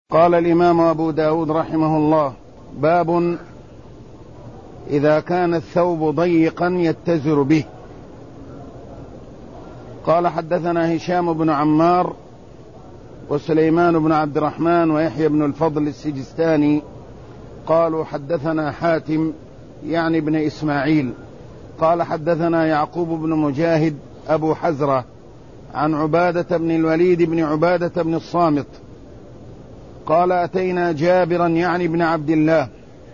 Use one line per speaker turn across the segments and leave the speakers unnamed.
قال الإمام أبو داود رحمه الله: باب إذا كان الثوب ضيقا يتزر به. قال: حدثنا هشام بن عمار وسليمان بن عبد الرحمن ويحيى بن الفضل السجستاني قالوا: حدثنا حاتم يعني بن إسماعيل قال: حدثنا يعقوب بن مجاهد أبو حزرة عن عبادة بن الوليد بن عبادة بن الصامت قال: أتينا جابرا يعني بن عبد الله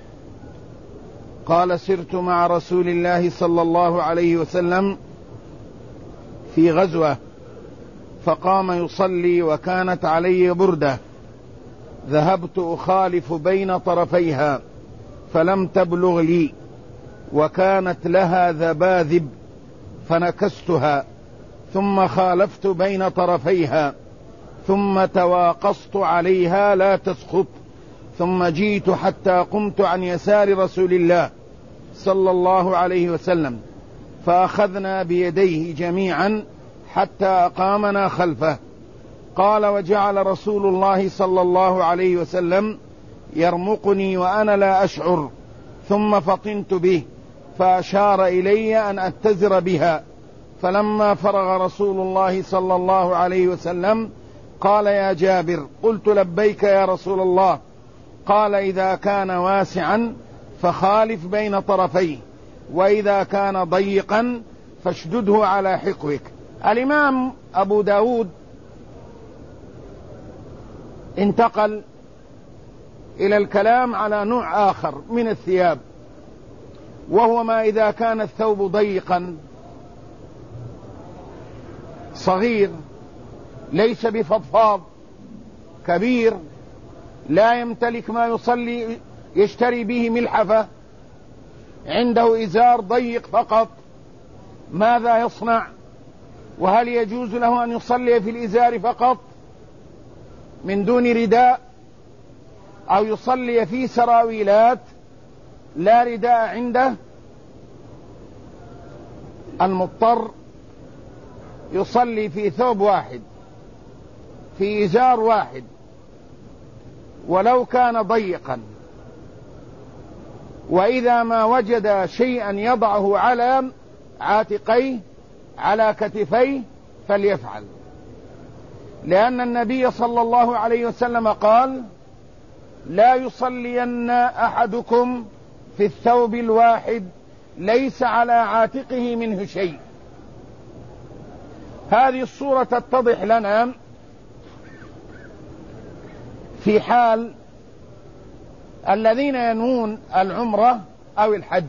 قال: سرت مع رسول الله صلى الله عليه وسلم في غزوة فقام يصلي وكانت علي بردة ذهبت أخالف بين طرفيها فلم تبلغ لي وكانت لها ذباذب فنكستها ثم خالفت بين طرفيها ثم تواقصت عليها لا تسقط ثم جئت حتى قمت عن يسار رسول الله صلى الله عليه وسلم فأخذنا بيديه جميعا حتى أقامنا خلفه. قال: وجعل رسول الله صلى الله عليه وسلم يرمقني وأنا لا أشعر ثم فطنت به فأشار إلي أن أتزر بها فلما فرغ رسول الله صلى الله عليه وسلم قال: يا جابر. قلت: لبيك يا رسول الله. قال: إذا كان واسعا فخالف بين طرفيه وإذا كان ضيقا فاشدده على حقوك. الإمام أبو داود انتقل إلى الكلام على نوع آخر من الثياب، وهو ما إذا كان الثوب ضيقا صغير ليس بفضفاض كبير لا يمتلك ما يصلي يشتري به ملحفة، عنده إزار ضيق فقط، ماذا يصنع؟ وهل يجوز له أن يصلي في الإزار فقط من دون رداء، أو يصلي في سراويلات لا رداء عنده؟ المضطر يصلي في ثوب واحد في إزار واحد ولو كان ضيقا، وإذا ما وجد شيئا يضعه على عاتقيه على كتفيه فليفعل، لأن النبي صلى الله عليه وسلم قال: لا يصلين أحدكم في الثوب الواحد ليس على عاتقه منه شيء. هذه الصورة تتضح لنا في حال الذين ينوون العمرة أو الحج،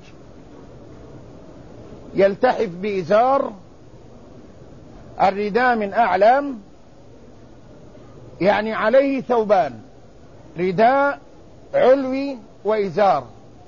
يلتحف بإزار الرداء من أعلى، يعني عليه ثوبان، رداء علوي وإزار.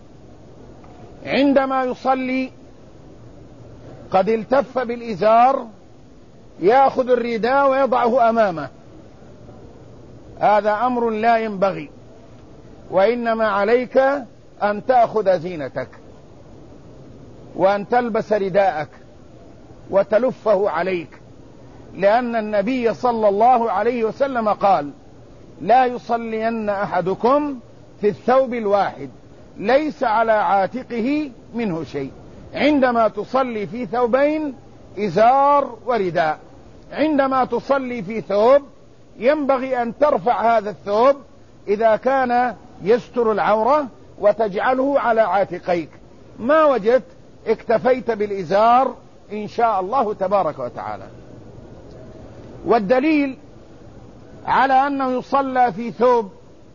عندما يصلي قد التف بالإزار يأخذ الرداء ويضعه أمامه، هذا أمر لا ينبغي، وإنما عليك أن تأخذ زينتك وأن تلبس رداءك وتلفه عليك، لأن النبي صلى الله عليه وسلم قال: لا يصلين أحدكم في الثوب الواحد ليس على عاتقه منه شيء. عندما تصلي في ثوبين إزار ورداء، عندما تصلي في ثوب ينبغي أن ترفع هذا الثوب إذا كان يستر العورة وتجعله على عاتقيك، ما وجدت اكتفيت بالإزار إن شاء الله تبارك وتعالى. والدليل على أنه يصلى في ثوب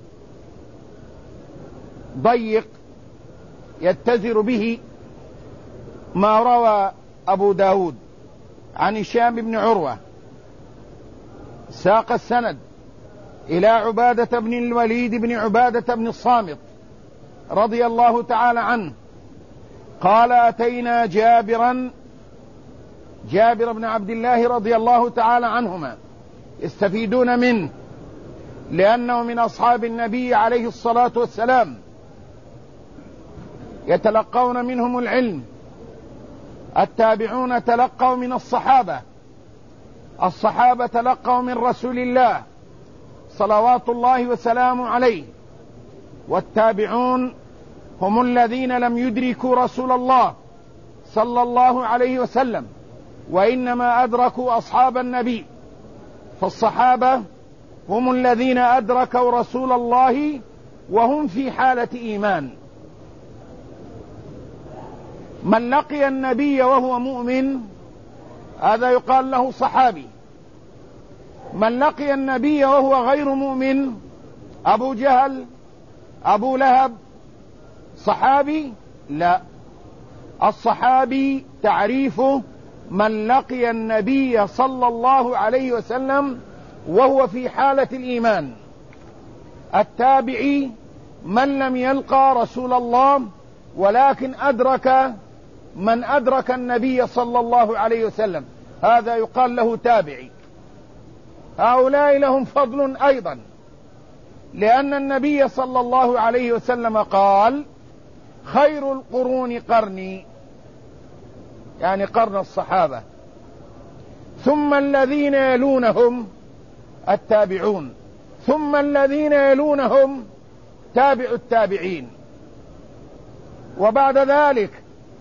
ضيق يتزر به ما روى أبو داود عن هشام بن عروة ساق السند إلى عبادة بن الوليد بن عبادة بن الصامت رضي الله تعالى عنه قال: أتينا جابر بن عبد الله رضي الله تعالى عنهما، يستفيدون منه لأنه من أصحاب النبي عليه الصلاة والسلام، يتلقون منهم العلم. التابعون تلقوا من الصحابة، الصحابة تلقوا من رسول الله صلوات الله وسلامه عليه. والتابعون هم الذين لم يدركوا رسول الله صلى الله عليه وسلم، وإنما أدركوا أصحاب النبي. فالصحابة هم الذين أدركوا رسول الله وهم في حالة إيمان. من لقي النبي وهو مؤمن هذا يقال له صحابي. من لقي النبي وهو غير مؤمن، أبو جهل، أبو لهب، صحابي؟ لا. الصحابي تعريفه من لقي النبي صلى الله عليه وسلم وهو في حالة الإيمان. التابعي من لم يلقى رسول الله ولكن أدرك من أدرك النبي صلى الله عليه وسلم، هذا يقال له تابعي. هؤلاء لهم فضل أيضا، لأن النبي صلى الله عليه وسلم قال: خير القرون قرني، يعني قرن الصحابة، ثم الذين يلونهم التابعون، ثم الذين يلونهم تابع التابعين. وبعد ذلك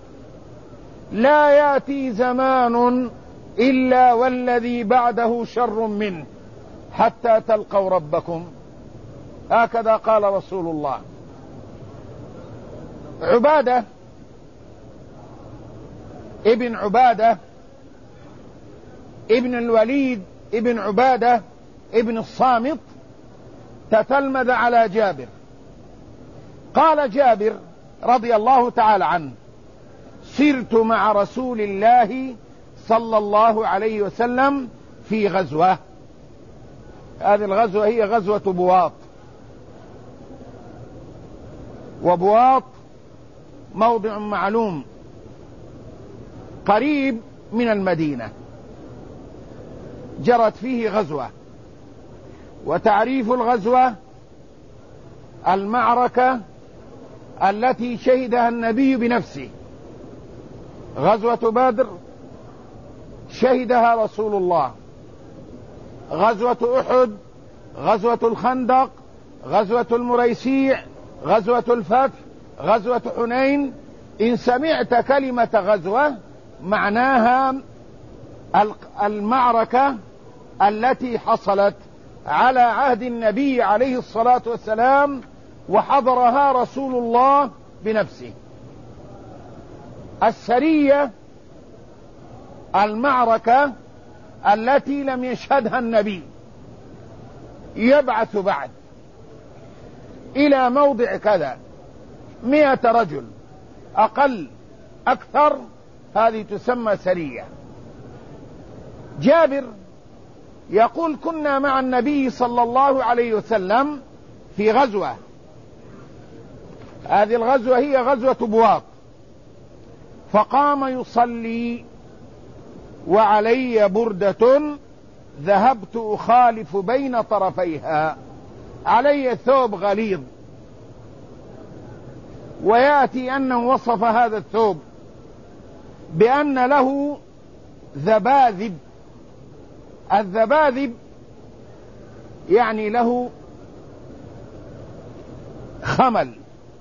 لا يأتي زمان إلا والذي بعده شر منه حتى تلقوا ربكم، هكذا قال رسول الله. عبادة ابن عبادة ابن الوليد ابن عبادة ابن الصامت تتلمذ على جابر. قال جابر رضي الله تعالى عنه: سرت مع رسول الله صلى الله عليه وسلم في غزوة. هذه الغزوة هي غزوة بواط. وبواط موضع معلوم قريب من المدينة، جرت فيه غزوة. وتعريف الغزوة المعركة التي شهدها النبي بنفسه. غزوة بدر شهدها رسول الله، غزوة أحد، غزوة الخندق، غزوة المريسيع، غزوة الفتح، غزوة حنين. إن سمعت كلمة غزوة معناها المعركة التي حصلت على عهد النبي عليه الصلاة والسلام وحضرها رسول الله بنفسه. السرية المعركة التي لم يشهدها النبي، يبعث بعد إلى موضع كذا 100 رجل أقل أكثر، هذه تسمى سرية. جابر يقول: كنا مع النبي صلى الله عليه وسلم في غزوة. هذه الغزوة هي غزوة بواط. فقام يصلي وعلي بردة ذهبت أخالف بين طرفيها، علي ثوب غليظ. ويأتي أنه وصف هذا الثوب بأن له ذباذب. الذباذب يعني له خمل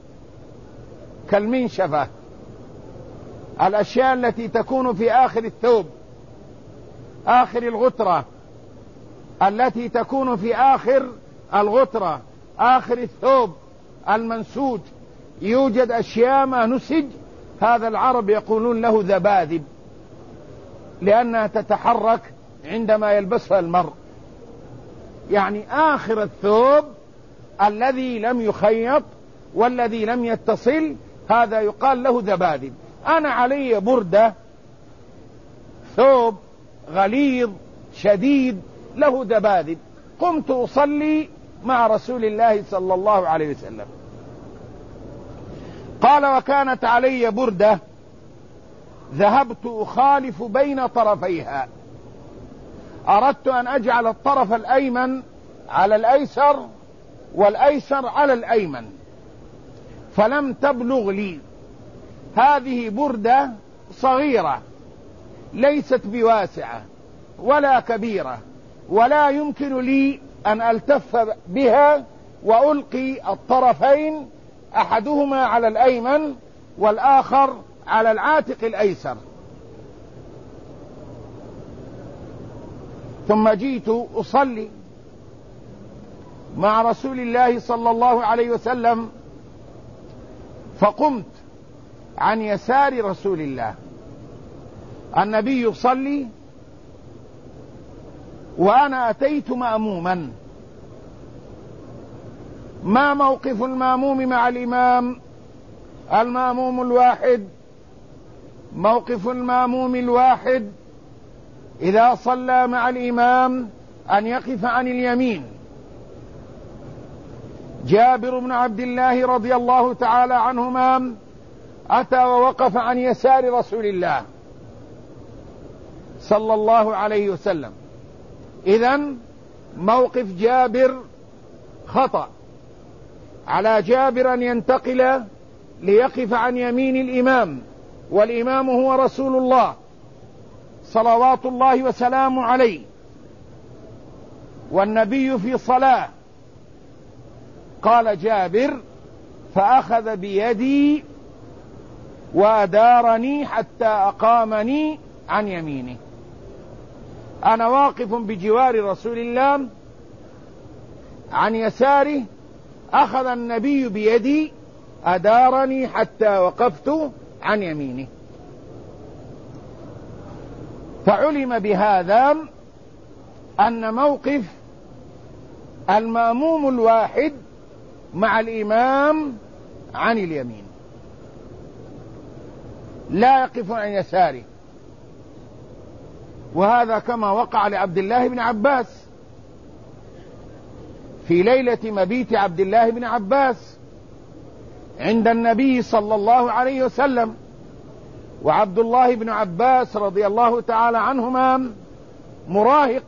كالمنشفة، الأشياء التي تكون في آخر الثوب، آخر الغترة، التي تكون في آخر الغترة، آخر الثوب المنسوج، يوجد أشياء ما نسج، هذا العرب يقولون له ذباذب، لأنها تتحرك عندما يلبسها المرء. يعني آخر الثوب الذي لم يخيط والذي لم يتصل، هذا يقال له ذباذب. أنا علي بردة، ثوب غليظ شديد له ذباذب، قمت أصلي مع رسول الله صلى الله عليه وسلم. قال: وكانت علي بردة ذهبت أخالف بين طرفيها. أردت أن أجعل الطرف الأيمن على الأيسر والأيسر على الأيمن، فلم تبلغ لي. هذه بردة صغيرة ليست بواسعة ولا كبيرة، ولا يمكن لي أن ألتف بها وألقي الطرفين أحدهما على الأيمن والآخر على العاتق الأيسر. ثم جئت أصلي مع رسول الله صلى الله عليه وسلم، فقمت عن يسار رسول الله. النبي يصلي وأنا أتيت مأموما. ما موقف المأموم مع الإمام؟ المأموم الواحد، موقف المأموم الواحد إذا صلى مع الإمام أن يقف عن اليمين. جابر بن عبد الله رضي الله تعالى عنهما أتى ووقف عن يسار رسول الله صلى الله عليه وسلم. إذن موقف جابر خطأ، على جابر أن ينتقل ليقف عن يمين الإمام، والإمام هو رسول الله صلوات الله وسلامه عليه، والنبي في صلاة. قال جابر: فأخذ بيدي وأدارني حتى أقامني عن يمينه. أنا واقف بجوار رسول الله عن يساره، أخذ النبي بيدي أدارني حتى وقفت عن يمينه. فعلم بهذا أن موقف المأموم الواحد مع الإمام عن اليمين، لا يقف عن يساره. وهذا كما وقع لعبد الله بن عباس في ليلة مبيت عبد الله بن عباس عند النبي صلى الله عليه وسلم. وعبد الله بن عباس رضي الله تعالى عنهما مراهق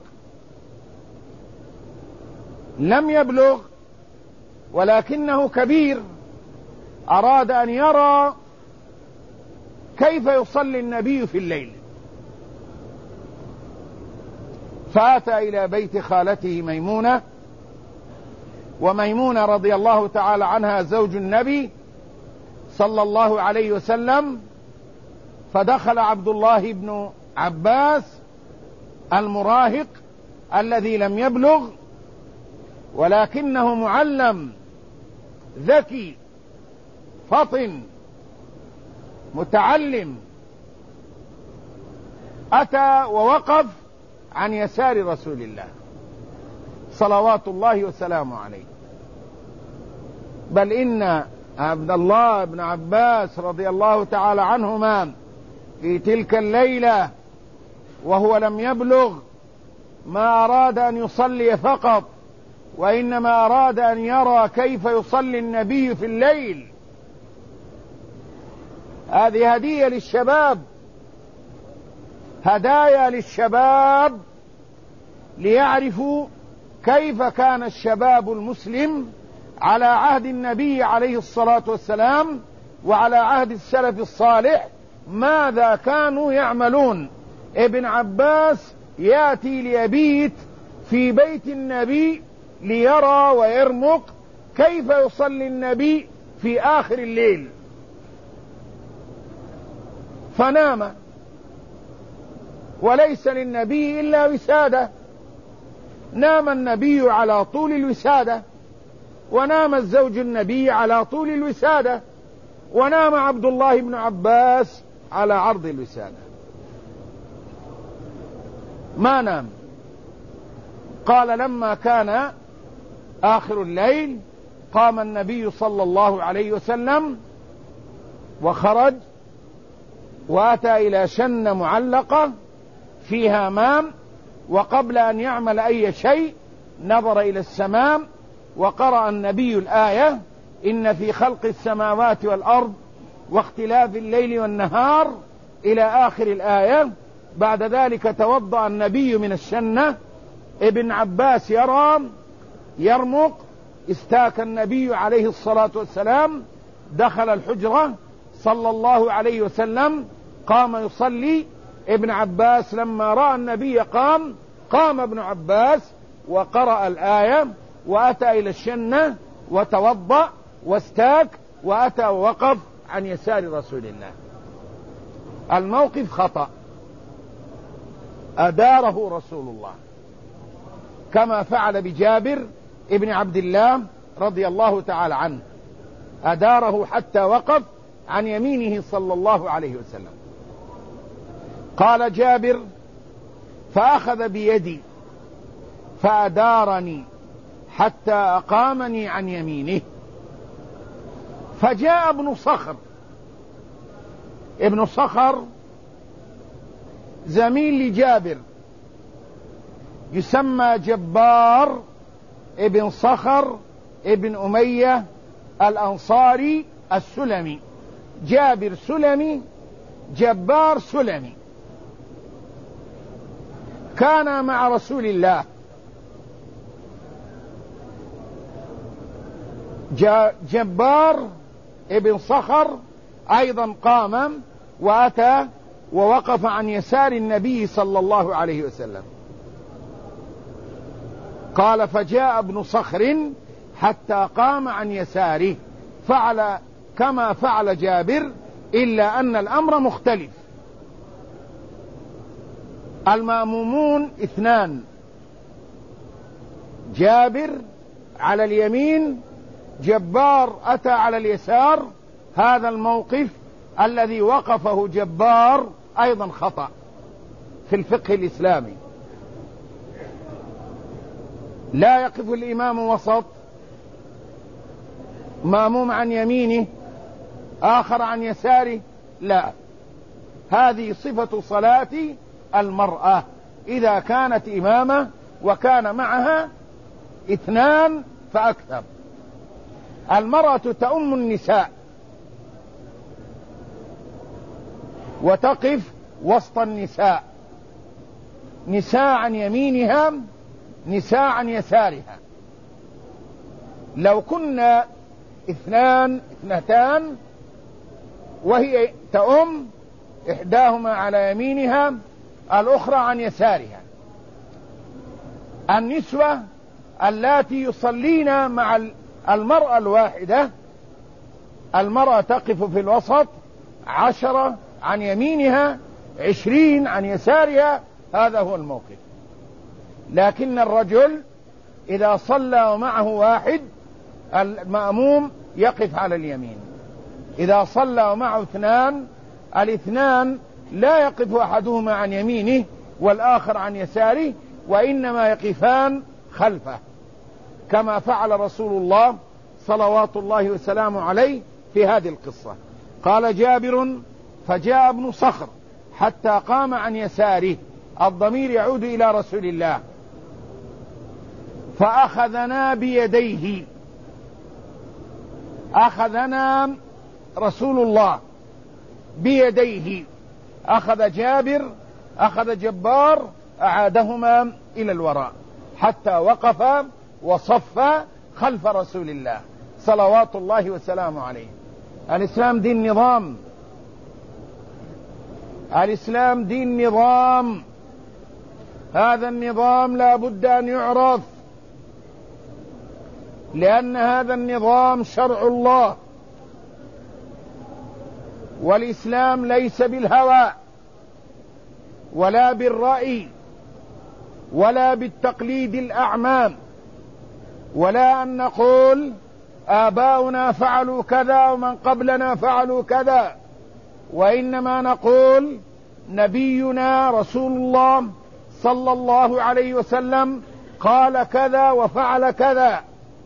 لم يبلغ، ولكنه كبير، أراد أن يرى كيف يصلي النبي في الليل، فأتى إلى بيت خالته ميمونة. وميمونة رضي الله تعالى عنها زوج النبي صلى الله عليه وسلم. فدخل عبد الله بن عباس المراهق الذي لم يبلغ، ولكنه معلم ذكي فطن متعلم، أتى ووقف عن يسار رسول الله صلوات الله وسلامه عليه. بل إن عبد الله بن عباس رضي الله تعالى عنهما في تلك الليلة وهو لم يبلغ ما أراد أن يصلي فقط، وإنما أراد أن يرى كيف يصلي النبي في الليل. هذه هدية للشباب، هدايا للشباب ليعرفوا كيف كان الشباب المسلم على عهد النبي عليه الصلاة والسلام وعلى عهد السلف الصالح، ماذا كانوا يعملون. ابن عباس يأتي ليبيت في بيت النبي ليرى ويرمق كيف يصلي النبي في آخر الليل، فنام، وليس للنبي إلا وسادة. نام النبي على طول الوسادة، ونام الزوج النبي على طول الوسادة، ونام عبد الله بن عباس على عرض الوسادة، ما نام. قال: لما كان آخر الليل قام النبي صلى الله عليه وسلم وخرج، وأتى إلى شنة معلقة فيها ماء، وقبل أن يعمل أي شيء نظر إلى السماء وقرأ النبي الآية: إن في خلق السماوات والأرض واختلاف الليل والنهار إلى آخر الآية. بعد ذلك توضأ النبي من الشنة. ابن عباس يرمق، استاك النبي عليه الصلاة والسلام، دخل الحجرة صلى الله عليه وسلم، قام يصلي. ابن عباس لما رأى النبي قام ابن عباس وقرأ الآية وأتى إلى الشنة وتوضأ واستاك وأتى ووقف عن يسار رسول الله. الموقف خطأ، أداره رسول الله كما فعل بجابر ابن عبد الله رضي الله تعالى عنه، أداره حتى وقف عن يمينه صلى الله عليه وسلم. قال جابر: فأخذ بيدي فأدارني حتى أقامني عن يمينه. فجاء ابن صخر، ابن صخر زميل لجابر، يسمى جبار ابن صخر ابن أمية الأنصاري السلمي. جابر سلمي، جبار سلمي، كان مع رسول الله. جبار ابن صخر أيضا قام وأتى ووقف عن يسار النبي صلى الله عليه وسلم. قال: فجاء ابن صخر حتى قام عن يساره، فعل كما فعل جابر، إلا أن الأمر مختلف. المأمومون اثنان، جابر على اليمين، جبار أتى على اليسار. هذا الموقف الذي وقفه جبار أيضا خطأ في الفقه الإسلامي. لا يقف الإمام وسط، مأموم عن يمينه آخر عن يساره، لا، هذه صفة صلاة المرأة إذا كانت إمامة وكان معها اثنان فأكثر. المرأة تؤم النساء وتقف وسط النساء، نساء عن يمينها، نساء عن يسارها. لو كنا اثنتان وهي تؤم، إحداهما على يمينها الأخرى عن يسارها. النسوة اللاتي يصلين مع المرأة الواحدة، المرأة تقف في الوسط، 10 عن يمينها، 20 عن يسارها، هذا هو الموقف. لكن الرجل إذا صلى ومعه واحد، المأموم يقف على اليمين. إذا صلى ومعه اثنان، الاثنان لا يقف أحدهما عن يمينه والآخر عن يساره، وإنما يقفان خلفه، كما فعل رسول الله صلوات الله وسلامه عليه في هذه القصة. قال جابر: فجاء ابن صخر حتى قام عن يساره، الضمير يعود إلى رسول الله. فأخذنا بيديه، أخذنا رسول الله بيديه، أخذ جابر، أخذ جبار، أعادهما إلى الوراء حتى وقف وصف خلف رسول الله صلوات الله وسلامه عليه. الإسلام دين نظام، الإسلام دين نظام، هذا النظام لا بد أن يعرف، لأن هذا النظام شرع الله، والإسلام ليس بالهوى ولا بالرأي ولا بالتقليد الأعمام، ولا أن نقول آباؤنا فعلوا كذا ومن قبلنا فعلوا كذا، وإنما نقول نبينا رسول الله صلى الله عليه وسلم قال كذا وفعل كذا،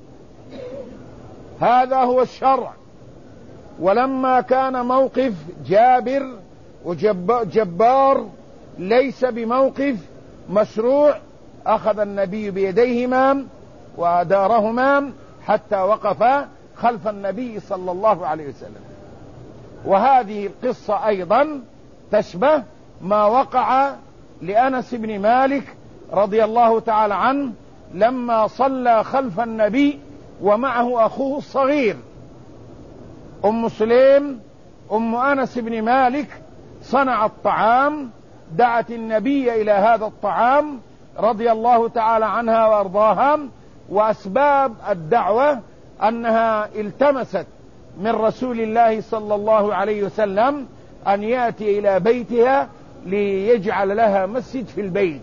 هذا هو الشرع. ولما كان موقف جابر وجبار ليس بموقف مشروع، أخذ النبي بيديهما وأدارهما حتى وقفا خلف النبي صلى الله عليه وسلم. وهذه القصة أيضا تشبه ما وقع لأنس بن مالك رضي الله تعالى عنه لما صلى خلف النبي ومعه أخوه الصغير. أم سليم أم أنس بن مالك صنعت طعام، دعت النبي إلى هذا الطعام رضي الله تعالى عنها وأرضاها. وأسباب الدعوة أنها التمست من رسول الله صلى الله عليه وسلم أن يأتي إلى بيتها ليجعل لها مسجد في البيت،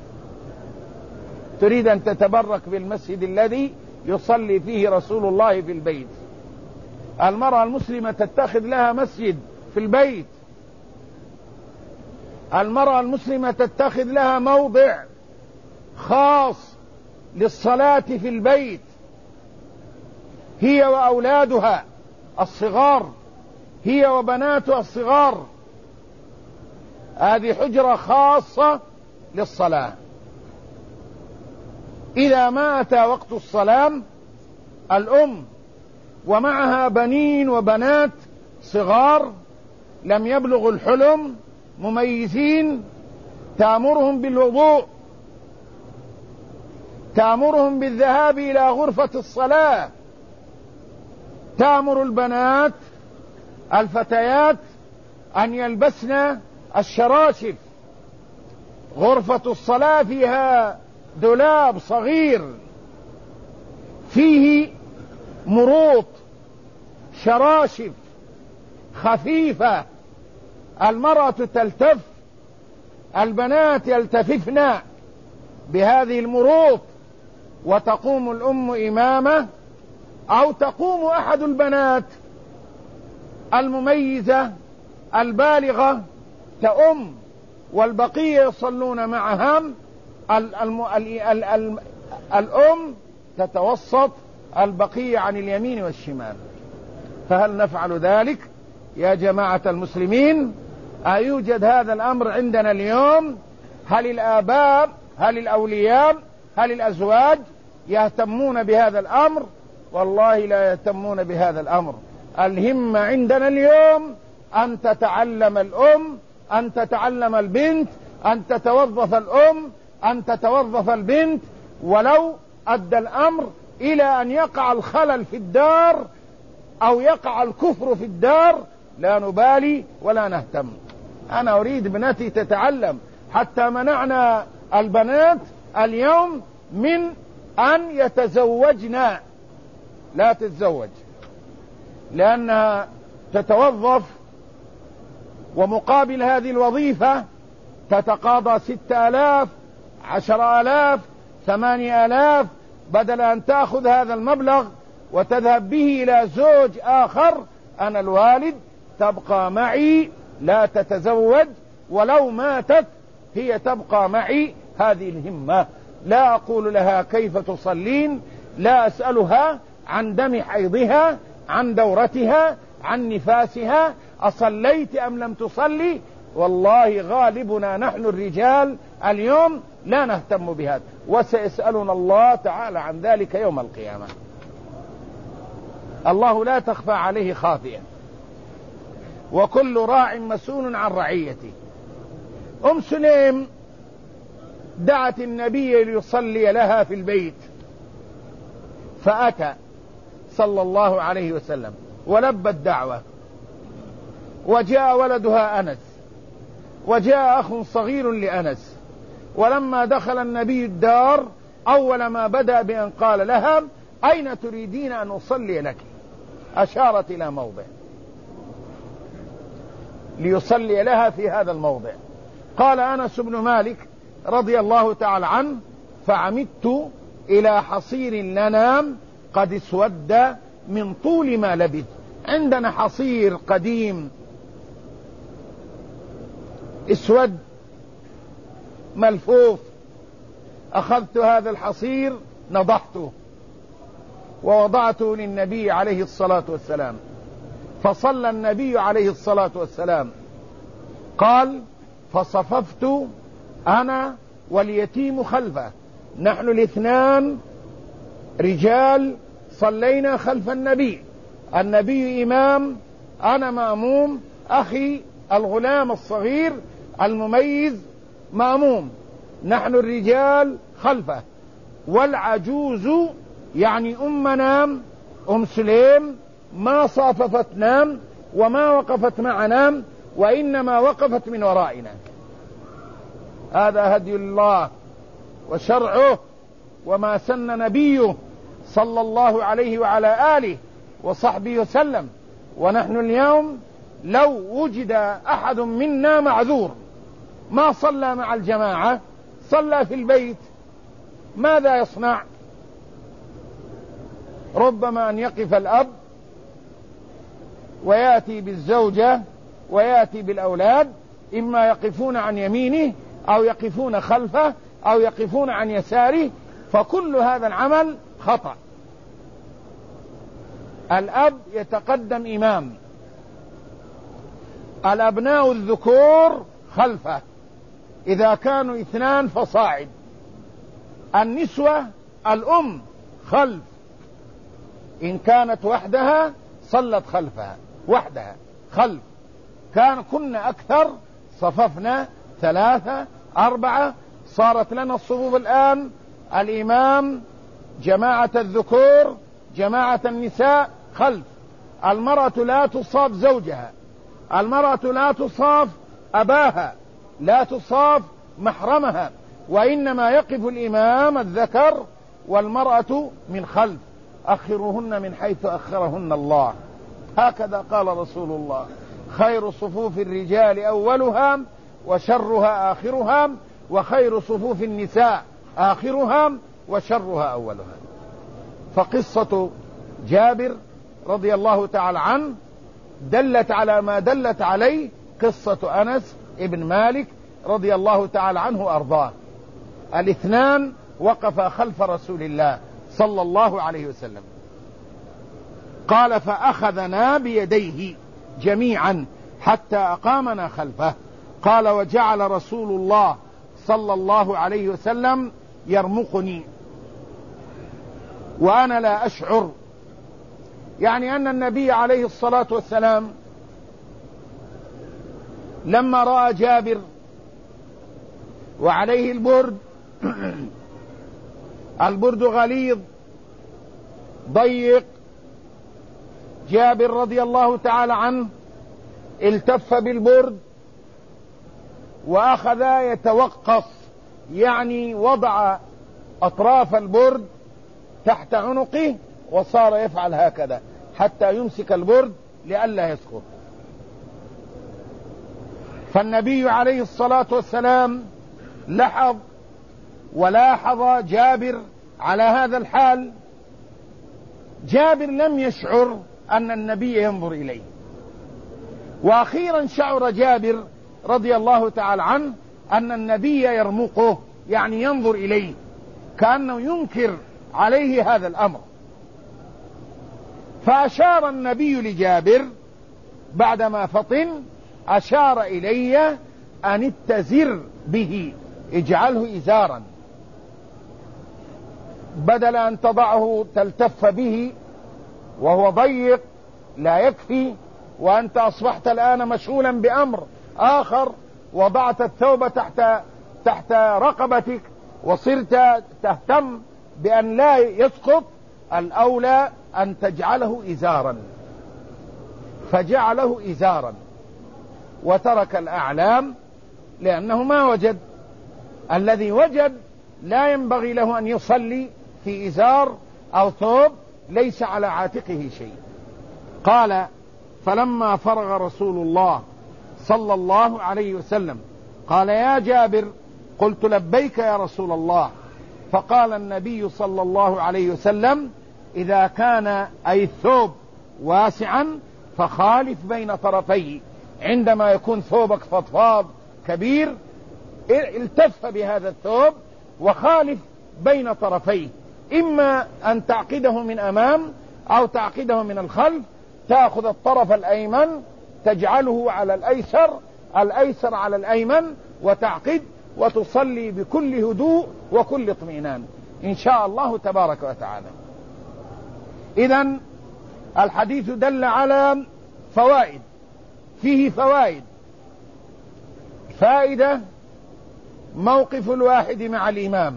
تريد أن تتبرك بالمسجد الذي يصلي فيه رسول الله في البيت. المرأة المسلمة تتخذ لها مسجد في البيت، المرأة المسلمة تتخذ لها موضع خاص للصلاة في البيت، هي وأولادها الصغار، هي وبناتها الصغار، هذه حجرة خاصة للصلاة. إذا ما أتى وقت الصلاة الأم ومعها بنين وبنات صغار لم يبلغوا الحلم مميزين، تأمرهم بالوضوء، تأمرهم بالذهاب إلى غرفة الصلاة، تأمر البنات الفتيات أن يلبسن الشراشف. غرفة الصلاة فيها دولاب صغير فيه مروط شراشف خفيفة، المرأة تلتف، البنات يلتففن بهذه المروط، وتقوم الأم إمامة أو تقوم أحد البنات المميزة البالغة تأم، والبقية يصلون معها. الأم تتوسط، البقية عن اليمين والشمال. فهل نفعل ذلك يا جماعة المسلمين؟ أيوجد هذا الأمر عندنا اليوم؟ هل الآباء، هل الأولياء، هل الأزواج يهتمون بهذا الأمر؟ والله لا يهتمون بهذا الأمر. الهمة عندنا اليوم أن تتعلم الأم، أن تتعلم البنت، أن تتوظف الأم، أن تتوظف البنت، ولو أدى الأمر إلى أن يقع الخلل في الدار أو يقع الكفر في الدار لا نبالي ولا نهتم. أنا أريد ابنتي تتعلم، حتى منعنا البنات اليوم من أن يتزوجن، لا تتزوج، لأنها تتوظف ومقابل هذه الوظيفة تتقاضى 6000 10,000 8,000، بدل أن تأخذ هذا المبلغ وتذهب به إلى زوج آخر. أنا الوالد تبقى معي، لا تتزوج، ولو ماتت هي تبقى معي. هذه الهمة. لا أقول لها كيف تصلين، لا أسألها عن دم حيضها، عن دورتها، عن نفاسها، أصليت أم لم تصلي. والله غالبنا نحن الرجال اليوم لا نهتم بهذا، وسيسألنا الله تعالى عن ذلك يوم القيامة. الله لا تخفى عليه خافية، وكل راع مسؤول عن رعيته. أم سليم دعت النبي ليصلي لها في البيت، فأتى صلى الله عليه وسلم ولبى الدعوة، وجاء ولدها أنس، وجاء أخ صغير لأنس. ولما دخل النبي الدار أول ما بدأ بأن قال لها: أين تريدين أن أصلي لك؟ أشارت إلى موضع ليصلي لها في هذا الموضع. قال أنس بن مالك رضي الله تعالى عنه: فعمدت إلى حصير لنا قد اسود من طول ما لبث. عندنا حصير قديم اسود ملفوف، أخذت هذا الحصير نضحته ووضعته للنبي عليه الصلاة والسلام، فصلى النبي عليه الصلاة والسلام. قال: فصففت أنا واليتيم خلفه، نحن الاثنان رجال صلينا خلف النبي، النبي إمام، أنا مأموم، أخي الغلام الصغير المميز مأموم، نحن الرجال خلفه. والعجوز يعني أمنا أم سليم ما صاففتنا وما وقفت معنا، وإنما وقفت من ورائنا. هذا هدي الله وشرعه وما سن نبيه صلى الله عليه وعلى آله وصحبه وسلم. ونحن اليوم لو وجد أحد منا معذور ما صلى مع الجماعة، صلى في البيت، ماذا يصنع؟ ربما أن يقف الأب ويأتي بالزوجة ويأتي بالأولاد، إما يقفون عن يمينه أو يقفون خلفه أو يقفون عن يساره، فكل هذا العمل خطأ. الأب يتقدم إمام، الأبناء الذكور خلفه إذا كانوا 2 فصاعد، النسوة الأم خلف، إن كانت وحدها صلت خلفها وحدها خلف، كنا أكثر صففنا 3 4، صارت لنا الصفوف الآن الإمام، جماعة الذكور، جماعة النساء خلف. المرأة لا تصاف زوجها، المرأة لا تصاف أباها، لا تصاف محرمها، وإنما يقف الإمام الذكر والمرأة من خلف. أخروهن من حيث أخرهن الله، هكذا قال رسول الله: خير صفوف الرجال أولها وشرها آخرها، وخير صفوف النساء آخرها وشرها أولها. فقصة جابر رضي الله تعالى عنه دلت على ما دلت عليه قصة أنس ابن مالك رضي الله تعالى عنه وأرضاه. 2 وقفا خلف رسول الله صلى الله عليه وسلم. قال: فأخذنا بيديه جميعا حتى أقامنا خلفه. قال: وجعل رسول الله صلى الله عليه وسلم يرمقني وأنا لا أشعر، يعني أن النبي عليه الصلاة والسلام لما رأى جابر وعليه البرد البرد غليظ ضيق، جابر رضي الله تعالى عنه التف بالبرد وأخذ يتوقص، يعني وضع أطراف البرد تحت عنقه وصار يفعل هكذا حتى يمسك البرد لئلا يسقط. فالنبي عليه الصلاة والسلام ولاحظ جابر على هذا الحال. جابر لم يشعر أن النبي ينظر إليه، وأخيرا شعر جابر رضي الله تعالى عنه أن النبي يرمقه، يعني ينظر إليه كأنه ينكر عليه هذا الأمر. فأشار النبي لجابر بعدما فطن، أشار إلي أن اتزر به، اجعله إزارا، بدل أن تضعه تلتف به وهو ضيق لا يكفي، وأنت أصبحت الآن مشغولا بأمر آخر، وضعت الثوب تحت رقبتك وصرت تهتم بأن لا يسقط. الأولى أن تجعله إزارا، فجعله إزارا وترك الأعلام لأنه ما وجد. الذي وجد لا ينبغي له أن يصلي في إزار أو ثوب ليس على عاتقه شيء. قال: فلما فرغ رسول الله صلى الله عليه وسلم قال: يا جابر. قلت: لبيك يا رسول الله. فقال النبي صلى الله عليه وسلم: إذا كان أي الثوب واسعا فخالف بين طرفيه. عندما يكون ثوبك فضفاض كبير التف بهذا الثوب وخالف بين طرفيه، إما أن تعقده من أمام أو تعقده من الخلف، تأخذ الطرف الأيمن تجعله على الأيسر، الأيسر على الأيمن، وتعقد وتصلي بكل هدوء وكل اطمئنان إن شاء الله تبارك وتعالى. إذن الحديث دل على فوائد، فيه فوائد. فائدة: موقف الواحد مع الإمام.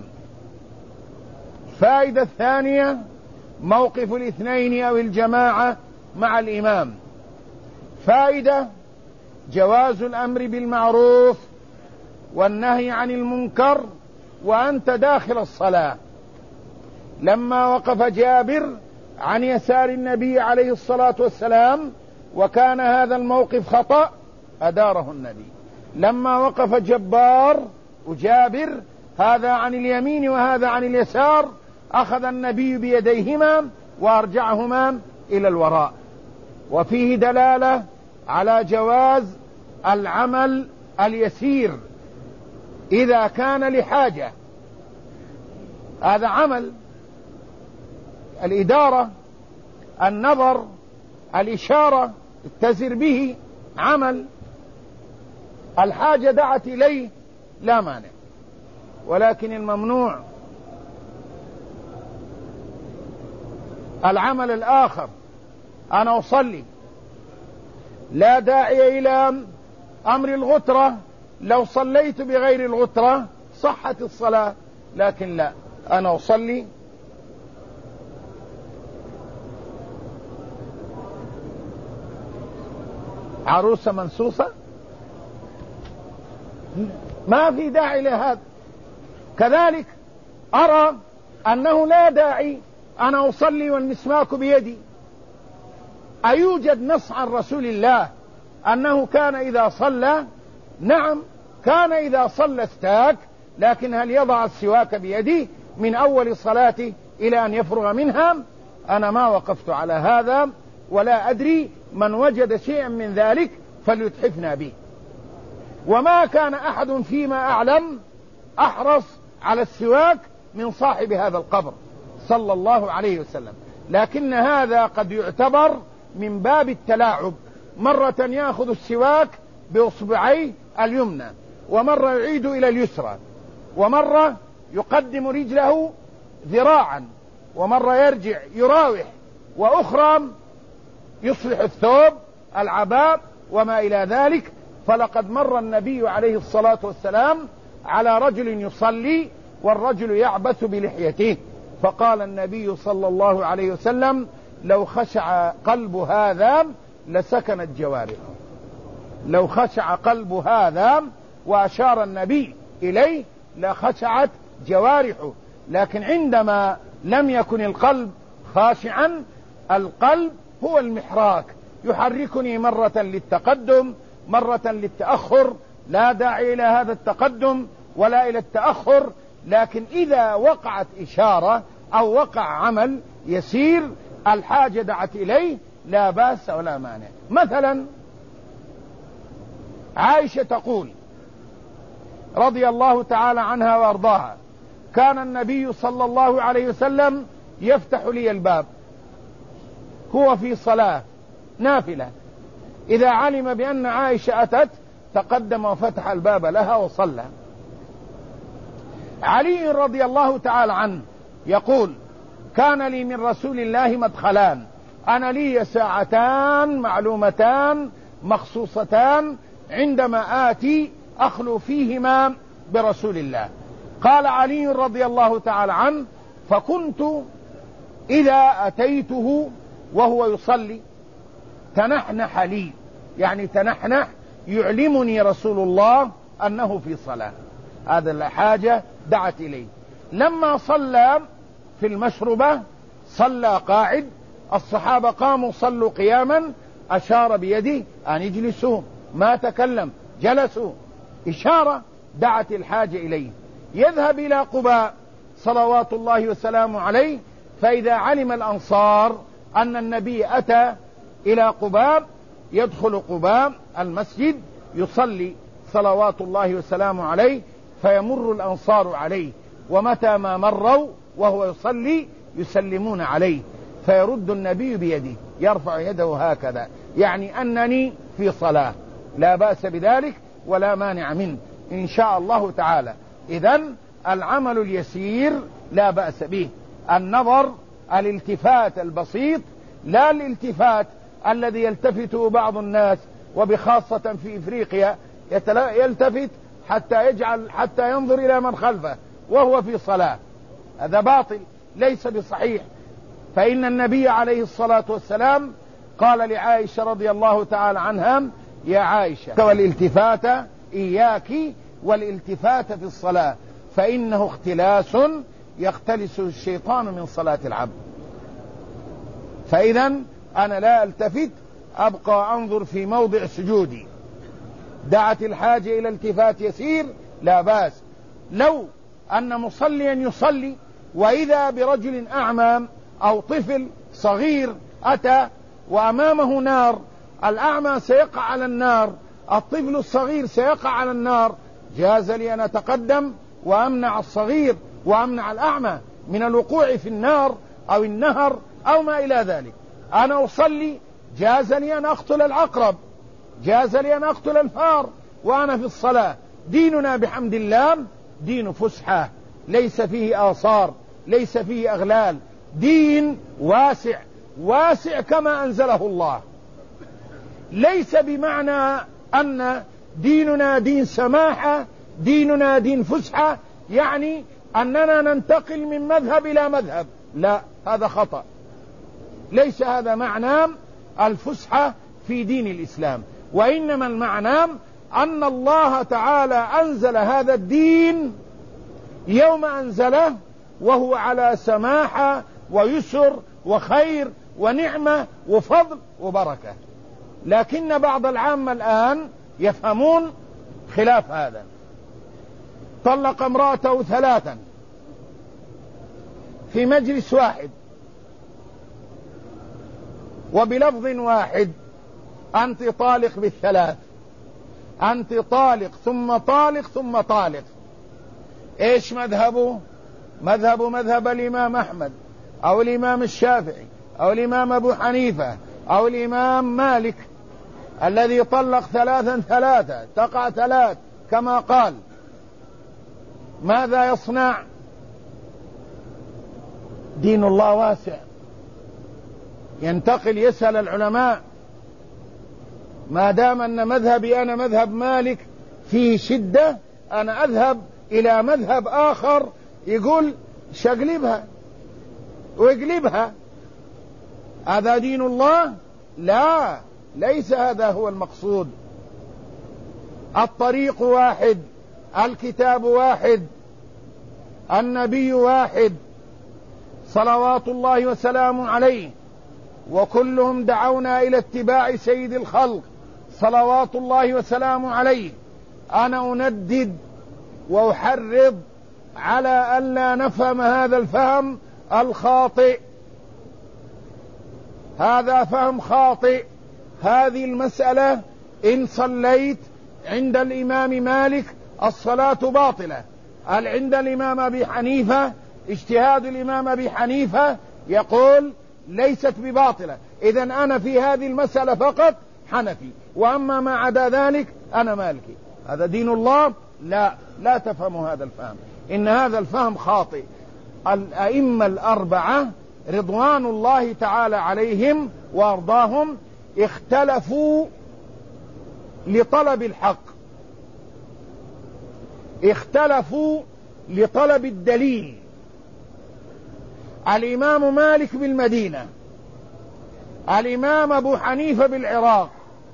فائدة الثانية: موقف الاثنين أو الجماعة مع الإمام. فائدة: جواز الأمر بالمعروف والنهي عن المنكر وأنت داخل الصلاة. لما وقف جابر عن يسار النبي عليه الصلاة والسلام وكان هذا الموقف خطأ أداره النبي. لما وقف جبار وجابر هذا عن اليمين وهذا عن اليسار أخذ النبي بيديهما وأرجعهما إلى الوراء. وفيه دلالة على جواز العمل اليسير إذا كان لحاجة. هذا عمل الإدارة، النظر، الإشارة، التزر به عمل، الحاجة دعت إليه لا مانع. ولكن الممنوع العمل الآخر. أنا أصلي لا داعي إلى أمر الغترة، لو صليت بغير الغترة صحت الصلاة، لكن لا، أنا أصلي عروسة منسوسة ما في داعي لهذا. كذلك أرى أنه لا داعي أنا أصلي والمسواك بيدي. أيوجد نص عن رسول الله أنه كان إذا صلى؟ نعم، كان إذا صلى استاك، لكن هل يضع السواك بيده من أول صلاته إلى أن يفرغ منها؟ أنا ما وقفت على هذا ولا أدري، من وجد شيئا من ذلك فليتحفنا به. وما كان أحد فيما أعلم أحرص على السواك من صاحب هذا القبر صلى الله عليه وسلم. لكن هذا قد يعتبر من باب التلاعب، مرة يأخذ السواك بأصبعيه اليمنى، ومرة يعيد إلى اليسرى، ومرة يقدم رجله ذراعا، ومرة يرجع يراوح، وأخرى يصلح الثوب العباء وما إلى ذلك. فلقد مر النبي عليه الصلاة والسلام على رجل يصلي والرجل يعبث بلحيته، فقال النبي صلى الله عليه وسلم: لو خشع قلب هذا لسكنت جوارحه. لو خشع قلب هذا، وأشار النبي إليه، لخشعت جوارحه. لكن عندما لم يكن القلب خاشعا، القلب هو المحراك، يحركني مرة للتقدم مرة للتأخر، لا داعي إلى هذا التقدم ولا إلى التأخر. لكن إذا وقعت إشارة أو وقع عمل يسير الحاجة دعت إليه لا بأس ولا مانع. مثلا عائشة تقول رضي الله تعالى عنها وأرضاها: كان النبي صلى الله عليه وسلم يفتح لي الباب هو في صلاة نافلة، إذا علم بأن عائشة أتت تقدم وفتح الباب لها وصلى. علي رضي الله تعالى عنه يقول: كان لي من رسول الله مدخلان، أنا لي ساعتان معلومتان مخصوصتان عندما آتي أخلو فيهما برسول الله. قال علي رضي الله تعالى عنه: فكنت إذا أتيته وهو يصلي تنحنح لي، يعني تنحنح يعلمني رسول الله أنه في صلاة، هذا الحاجة دعت إليه. لما صلى في المشربة صلى قاعد، الصحابة قاموا صلوا قياما، أشار بيده أن يجلسوا، ما تكلم، جلسوا، إشارة دعت الحاجة إليه. يذهب إلى قباء صلوات الله وسلامه عليه، فإذا علم الأنصار أن النبي أتى إلى قباء يدخل قباء المسجد يصلي صلوات الله وسلامه عليه، فيمر الأنصار عليه، ومتى ما مروا وهو يصلي يسلمون عليه، فيرد النبي بيده، يرفع يده هكذا، يعني أنني في صلاة، لا بأس بذلك ولا مانع منه إن شاء الله تعالى. إذن العمل اليسير لا بأس به. النظر، الالتفات البسيط، لا الالتفات الذي يلتفته بعض الناس، وبخاصة في إفريقيا يلتفت حتى ينظر إلى من خلفه وهو في صلاة، هذا باطل ليس بصحيح. فإن النبي عليه الصلاة والسلام قال لعائشة رضي الله تعالى عنها: يا عائشة، والالتفات إياك والالتفات في الصلاة، فإنه اختلاس يختلس الشيطان من صلاة العبد. فإذا أنا لا ألتفت، أبقى أنظر في موضع سجودي. دعت الحاجة إلى التفات يسير لا بأس. لو أن مصليا يصلي وإذا برجل أعمى أو طفل صغير أتى وأمامه نار، الأعمى سيقع على النار، الطفل الصغير سيقع على النار، جاز لي أن أتقدم وأمنع الصغير وأمنع الأعمى من الوقوع في النار أو النهر أو ما إلى ذلك. أنا أصلي، جاز لي أن أقتل العقرب، جاز لي أن أقتل الفار وأنا في الصلاة. ديننا بحمد الله دين فسحة، ليس فيه آثار، ليس فيه أغلال، دين واسع واسع كما أنزله الله. ليس بمعنى أن ديننا دين سماحة، ديننا دين فسحة يعني أننا ننتقل من مذهب إلى مذهب، لا، هذا خطأ. ليس هذا معنى الفسحة في دين الإسلام، وإنما المعنى أن الله تعالى أنزل هذا الدين يوم أنزله وهو على سماحة ويسر وخير ونعمة وفضل وبركة. لكن بعض العامة الآن يفهمون خلاف هذا. طلق امرأته 3 في مجلس واحد وبلفظ واحد: أنت طالق بال3، أنت طالق ثم طالق ثم طالق. إيش مذهبه؟ مذهب الإمام أحمد أو الإمام الشافعي أو الإمام أبو حنيفة أو الإمام مالك، الذي طلق 3 تقع 3 كما قال. ماذا يصنع؟ دين الله واسع، ينتقل يسأل العلماء. ما دام أن مذهبي أنا مذهب مالك فيه شدة، أنا أذهب إلى مذهب آخر يقول شقلبها واقلبها. هذا دين الله؟ لا، ليس هذا هو المقصود. الطريق واحد، الكتاب واحد، النبي واحد صلوات الله وسلامه عليه، وكلهم دعونا إلى اتباع سيد الخلق صلوات الله وسلامه عليه. أنا أندد وأحرض على ألا نفهم هذا الفهم الخاطئ. هذا فهم خاطئ. هذه المسألة إن صليت عند الإمام مالك الصلاة باطلة، عند الإمام أبي حنيفة اجتهاد الإمام أبي حنيفة يقول ليست بباطلة، إذن أنا في هذه المسألة فقط حنفي، وأما ما عدا ذلك أنا مالكي. هذا دين الله؟ لا تفهموا هذا الفهم، إن هذا الفهم خاطئ. الأئمة ال4 رضوان الله تعالى عليهم وأرضاهم اختلفوا لطلب الحق، اختلفوا لطلب الدليل. الإمام مالك بالمدينة، الإمام أبو حنيفة بالعراق.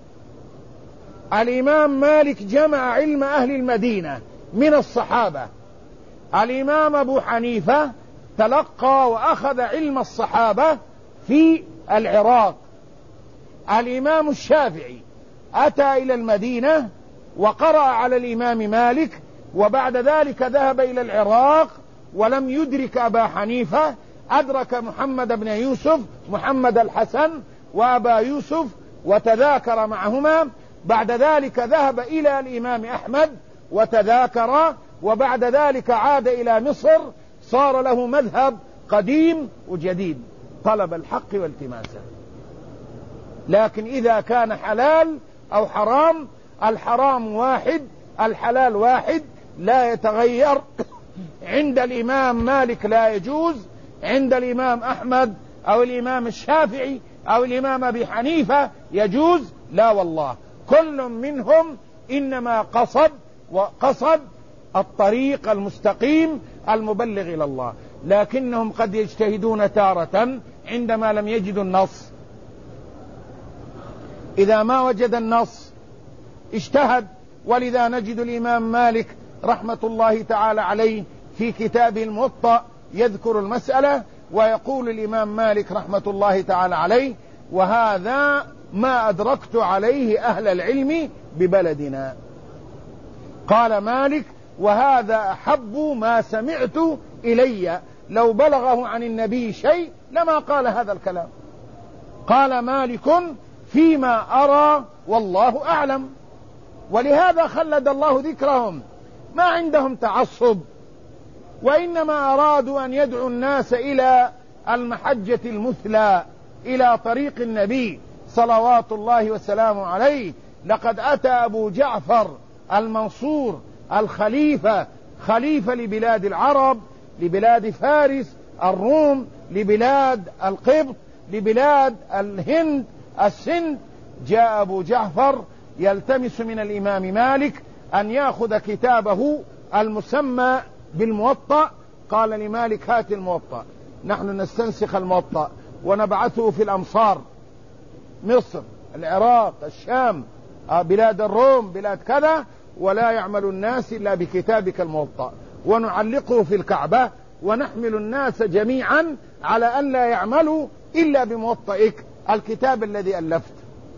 الإمام مالك جمع علم أهل المدينة من الصحابة، الإمام أبو حنيفة تلقى وأخذ علم الصحابة في العراق. الإمام الشافعي أتى إلى المدينة وقرأ على الإمام مالك، وبعد ذلك ذهب إلى العراق ولم يدرك أبا حنيفة، أدرك محمد بن يوسف، محمد الحسن وأبا يوسف، وتذاكر معهما. بعد ذلك ذهب إلى الإمام أحمد وتذاكر، وبعد ذلك عاد إلى مصر، صار له مذهب قديم وجديد، طلب الحق والتماسه. لكن إذا كان حلال أو حرام، الحرام واحد، الحلال واحد، لا يتغير. عند الإمام مالك لا يجوز، عند الإمام أحمد أو الإمام الشافعي أو الإمام أبي حنيفة يجوز. لا والله، كل منهم إنما قصد الطريق المستقيم المبلغ إلى الله، لكنهم قد يجتهدون تارة عندما لم يجدوا النص. إذا ما وجد النص اجتهد، ولذا نجد الإمام مالك رحمة الله تعالى عليه في كتابه الموطأ يذكر المسألة، ويقول الإمام مالك رحمة الله تعالى عليه: وهذا ما أدركت عليه أهل العلم ببلدنا. قال مالك: وهذا أحب ما سمعت إلي، لو بلغه عن النبي شيء لما قال هذا الكلام. قال مالك: فيما أرى والله أعلم. ولهذا خلد الله ذكرهم، ما عندهم تعصب، وإنما أرادوا أن يدعوا الناس إلى المحجة المثلى، إلى طريق النبي صلوات الله وسلامه عليه. لقد أتى أبو جعفر المنصور الخليفة، خليفة لبلاد العرب، لبلاد فارس، الروم، لبلاد القبط، لبلاد الهند، السند. جاء أبو جعفر يلتمس من الإمام مالك أن يأخذ كتابه المسمى بالموطأ. قال لمالك: هات الموطأ، نحن نستنسخ الموطأ ونبعثه في الأمصار، مصر، العراق، الشام، بلاد الروم، بلاد كذا، ولا يعمل الناس إلا بكتابك الموطأ، ونعلقه في الكعبة، ونحمل الناس جميعا على أن لا يعملوا إلا بموطئك الكتاب الذي ألفت.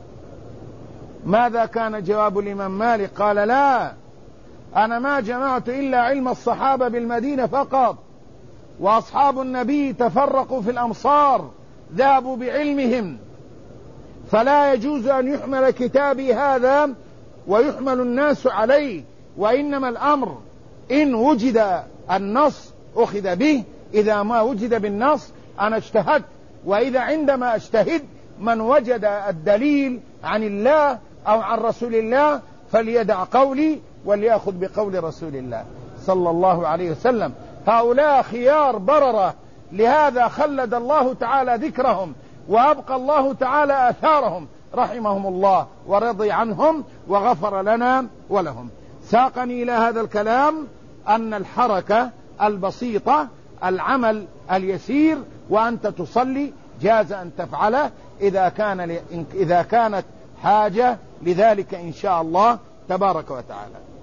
ماذا كان جواب الإمام مالك؟ قال: لا، أنا ما جمعت إلا علم الصحابة بالمدينة فقط، وأصحاب النبي تفرقوا في الأمصار، ذهبوا بعلمهم، فلا يجوز أن يحمل كتابي هذا ويحمل الناس عليه، وإنما الأمر إن وجد النص أخذ به، إذا ما وجد بالنص أنا اجتهدت، وإذا عندما اجتهد من وجد الدليل عن الله أو عن رسول الله فليدع قولي وليأخذ بقول رسول الله صلى الله عليه وسلم. هؤلاء خيار بررة، لهذا خلد الله تعالى ذكرهم وأبقى الله تعالى آثارهم، رحمهم الله ورضي عنهم وغفر لنا ولهم. ساقني إلى هذا الكلام أن الحركة البسيطة، العمل اليسير، وأنت تصلي جاز أن تفعله إذا كانت حاجة لذلك إن شاء الله تبارك وتعالى.